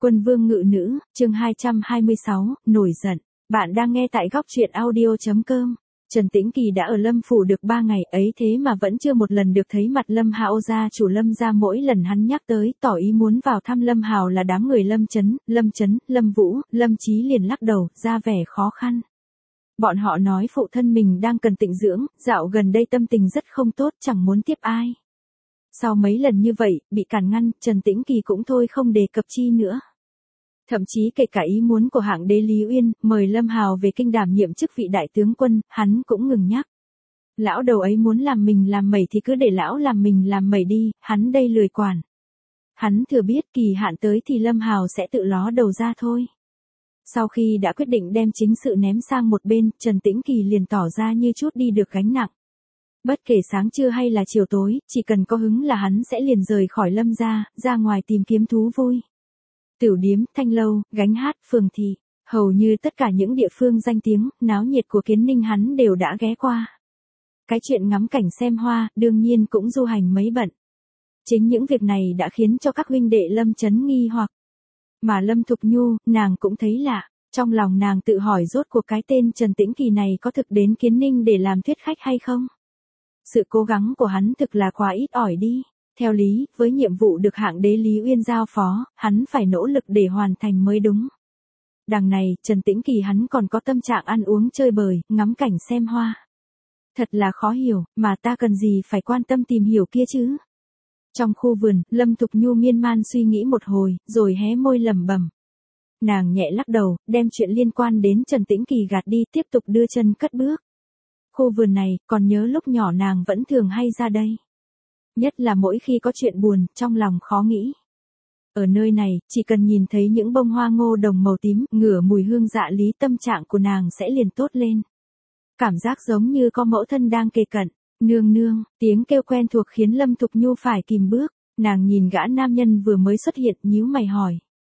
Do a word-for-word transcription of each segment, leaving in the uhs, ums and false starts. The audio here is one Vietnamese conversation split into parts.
Quân vương ngự nữ, chương hai trăm hai mươi sáu, nổi giận. Bạn đang nghe tại góc truyện audio chấm com. Trần Tĩnh Kỳ đã ở Lâm phủ được ba ngày ấy thế mà vẫn chưa một lần được thấy mặt Lâm Hạo gia chủ Lâm gia. Mỗi lần hắn nhắc tới tỏ ý muốn vào thăm Lâm Hạo là đám người Lâm Chấn, Lâm Chấn, Lâm Vũ, Lâm Chí liền lắc đầu, ra vẻ khó khăn. Bọn họ nói phụ thân mình đang cần tịnh dưỡng, dạo gần đây tâm tình rất không tốt, chẳng muốn tiếp ai. Sau mấy lần như vậy, bị cản ngăn, Trần Tĩnh Kỳ cũng thôi không đề cập chi nữa. Thậm chí kể cả ý muốn của hạng đế Lý Uyên, mời Lâm Hạo về kinh đảm nhiệm chức vị đại tướng quân, hắn cũng ngừng nhắc. Lão đầu ấy muốn làm mình làm mẩy thì cứ để lão làm mình làm mẩy đi, hắn đây lười quản. Hắn thừa biết kỳ hạn tới thì Lâm Hạo sẽ tự ló đầu ra thôi. Sau khi đã quyết định đem chính sự ném sang một bên, Trần Tĩnh Kỳ liền tỏ ra như chút đi được gánh nặng. Bất kể sáng trưa hay là chiều tối, chỉ cần có hứng là hắn sẽ liền rời khỏi Lâm gia, ra ngoài tìm kiếm thú vui. Tửu điếm, thanh lâu, gánh hát, phường thị, hầu như tất cả những địa phương danh tiếng, náo nhiệt của Kiến Ninh hắn đều đã ghé qua. Cái chuyện ngắm cảnh xem hoa, đương nhiên cũng du hành mấy bận. Chính những việc này đã khiến cho các huynh đệ Lâm Chấn nghi hoặc. Mà Lâm Thục Nhu, nàng cũng thấy lạ, trong lòng nàng tự hỏi rốt cuộc cái tên Trần Tĩnh Kỳ này có thực đến Kiến Ninh để làm thuyết khách hay không? Sự cố gắng của hắn thực là quá ít ỏi đi. Theo lý, với nhiệm vụ được hạng đế Lý Uyên giao phó, hắn phải nỗ lực để hoàn thành mới đúng. Đằng này, Trần Tĩnh Kỳ hắn còn có tâm trạng ăn uống chơi bời, ngắm cảnh xem hoa. Thật là khó hiểu, mà ta cần gì phải quan tâm tìm hiểu kia chứ? Trong khu vườn, Lâm Thục Nhu miên man suy nghĩ một hồi, rồi hé môi lẩm bẩm. Nàng nhẹ lắc đầu, đem chuyện liên quan đến Trần Tĩnh Kỳ gạt đi, tiếp tục đưa chân cất bước. Khu vườn này, còn nhớ lúc nhỏ nàng vẫn thường hay ra đây. Nhất là mỗi khi có chuyện buồn, trong lòng khó nghĩ. Ở nơi này, chỉ cần nhìn thấy những bông hoa ngô đồng màu tím, ngửi mùi hương dạ lý, tâm trạng của nàng sẽ liền tốt lên. Cảm giác giống như có mẫu thân đang kề cận. Nương nương, tiếng kêu quen thuộc khiến Lâm Thục Nhu phải kìm bước, nàng nhìn gã nam nhân vừa mới xuất hiện, nhíu mày hỏi.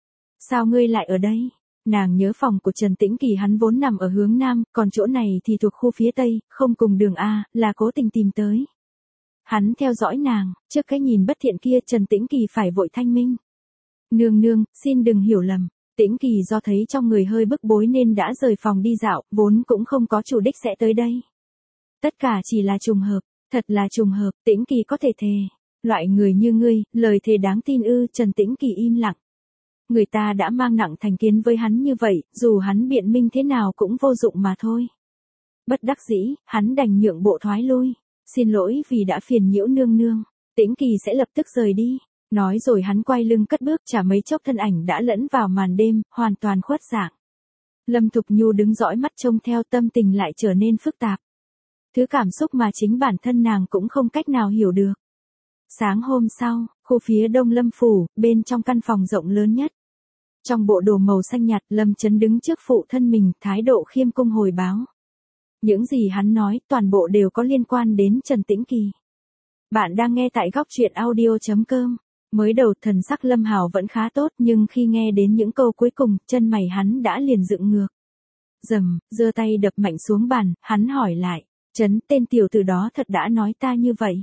Sao ngươi lại ở đây? Nàng nhớ phòng của Trần Tĩnh Kỳ hắn vốn nằm ở hướng Nam, còn chỗ này thì thuộc khu phía Tây, không cùng đường A, là cố tình tìm tới. Hắn theo dõi nàng, trước cái nhìn bất thiện kia Trần Tĩnh Kỳ phải vội thanh minh. Nương nương, xin đừng hiểu lầm. Tĩnh Kỳ do thấy trong người hơi bức bối nên đã rời phòng đi dạo, vốn cũng không có chủ đích sẽ tới đây. Tất cả chỉ là trùng hợp, thật là trùng hợp, Tĩnh Kỳ có thể thề. Loại người như ngươi, lời thề đáng tin ư? Trần Tĩnh Kỳ im lặng. Người ta đã mang nặng thành kiến với hắn như vậy, dù hắn biện minh thế nào cũng vô dụng mà thôi. Bất đắc dĩ, hắn đành nhượng bộ thoái lui. Xin lỗi vì đã phiền nhiễu nương nương, Tĩnh Kỳ sẽ lập tức rời đi. Nói rồi hắn quay lưng cất bước, chả mấy chốc thân ảnh đã lẫn vào màn đêm, hoàn toàn khuất dạng. Lâm Thục Nhu đứng dõi mắt trông theo, tâm tình lại trở nên phức tạp. Thứ cảm xúc mà chính bản thân nàng cũng không cách nào hiểu được. Sáng hôm sau, khu phía đông Lâm phủ, bên trong căn phòng rộng lớn nhất. Trong bộ đồ màu xanh nhạt, Lâm Chấn đứng trước phụ thân mình, thái độ khiêm cung hồi báo. Những gì hắn nói, toàn bộ đều có liên quan đến Trần Tĩnh Kỳ. Bạn đang nghe tại góc truyện audio chấm com. Mới đầu thần sắc Lâm Hạo vẫn khá tốt, nhưng khi nghe đến những câu cuối cùng, chân mày hắn đã liền dựng ngược. Rầm, giơ tay đập mạnh xuống bàn, hắn hỏi lại. Chấn, tên tiểu tử đó thật đã nói ta như vậy.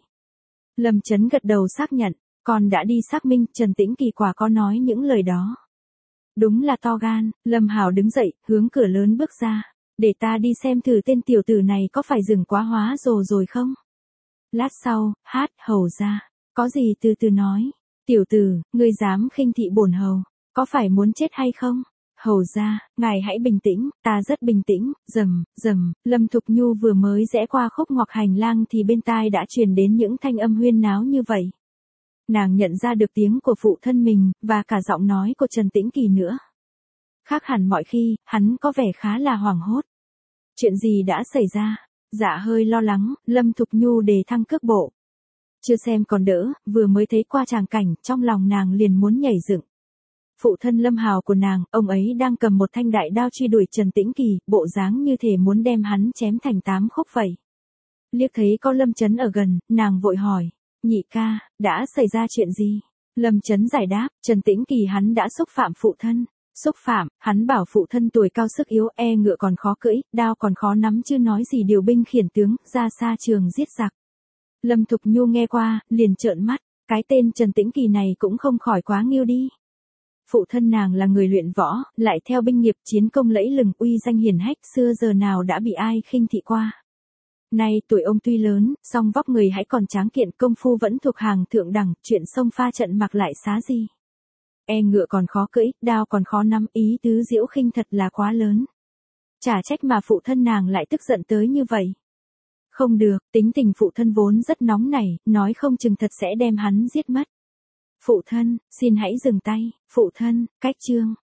Lâm Chấn gật đầu xác nhận, còn đã đi xác minh, Trần Tĩnh Kỳ quả có nói những lời đó. Đúng là to gan. Lâm Hạo đứng dậy, hướng cửa lớn bước ra. Để ta đi xem thử tên tiểu tử này có phải dừng quá hóa rồ rồi không? Lát sau, hát, hầu ra. Có gì từ từ nói. Tiểu tử, ngươi dám khinh thị bổn hầu. Có phải muốn chết hay không? Hầu ra, ngài hãy bình tĩnh, ta rất bình tĩnh. Rầm, rầm, Lâm Thục Nhu vừa mới rẽ qua khúc ngoặc hành lang thì bên tai đã truyền đến những thanh âm huyên náo như vậy. Nàng nhận ra được tiếng của phụ thân mình, và cả giọng nói của Trần Tĩnh Kỳ nữa. Khác hẳn mọi khi, hắn có vẻ khá là hoảng hốt. Chuyện gì đã xảy ra? Dạ hơi lo lắng, Lâm Thục Nhu đề thăng cước bộ. Chưa xem còn đỡ, vừa mới thấy qua tràng cảnh, trong lòng nàng liền muốn nhảy dựng. Phụ thân Lâm Hạo của nàng, ông ấy đang cầm một thanh đại đao truy đuổi Trần Tĩnh Kỳ, bộ dáng như thể muốn đem hắn chém thành tám khúc vậy. Liếc thấy có Lâm Chấn ở gần, nàng vội hỏi. Nhị ca, đã xảy ra chuyện gì? Lâm Chấn giải đáp, Trần Tĩnh Kỳ hắn đã xúc phạm phụ thân. Xúc phạm, hắn bảo phụ thân tuổi cao sức yếu, e ngựa còn khó cưỡi, đao còn khó nắm, chứ nói gì điều binh khiển tướng, ra xa trường giết giặc. Lâm Thục Nhu nghe qua, liền trợn mắt, cái tên Trần Tĩnh Kỳ này cũng không khỏi quá nghiêu đi. Phụ thân nàng là người luyện võ, lại theo binh nghiệp chiến công lẫy lừng uy danh hiển hách xưa giờ nào đã bị ai khinh thị qua. Nay tuổi ông tuy lớn, song vóc người hãy còn tráng kiện công phu vẫn thuộc hàng thượng đẳng, chuyện xông pha trận mặc lại xá gì. E ngựa còn khó cưỡi, đao còn khó nắm, ý tứ Diễu Khinh thật là quá lớn. Chả trách mà phụ thân nàng lại tức giận tới như vậy. Không được, tính tình phụ thân vốn rất nóng nảy, nói không chừng thật sẽ đem hắn giết mất. Phụ thân, xin hãy dừng tay, phụ thân, cách chương.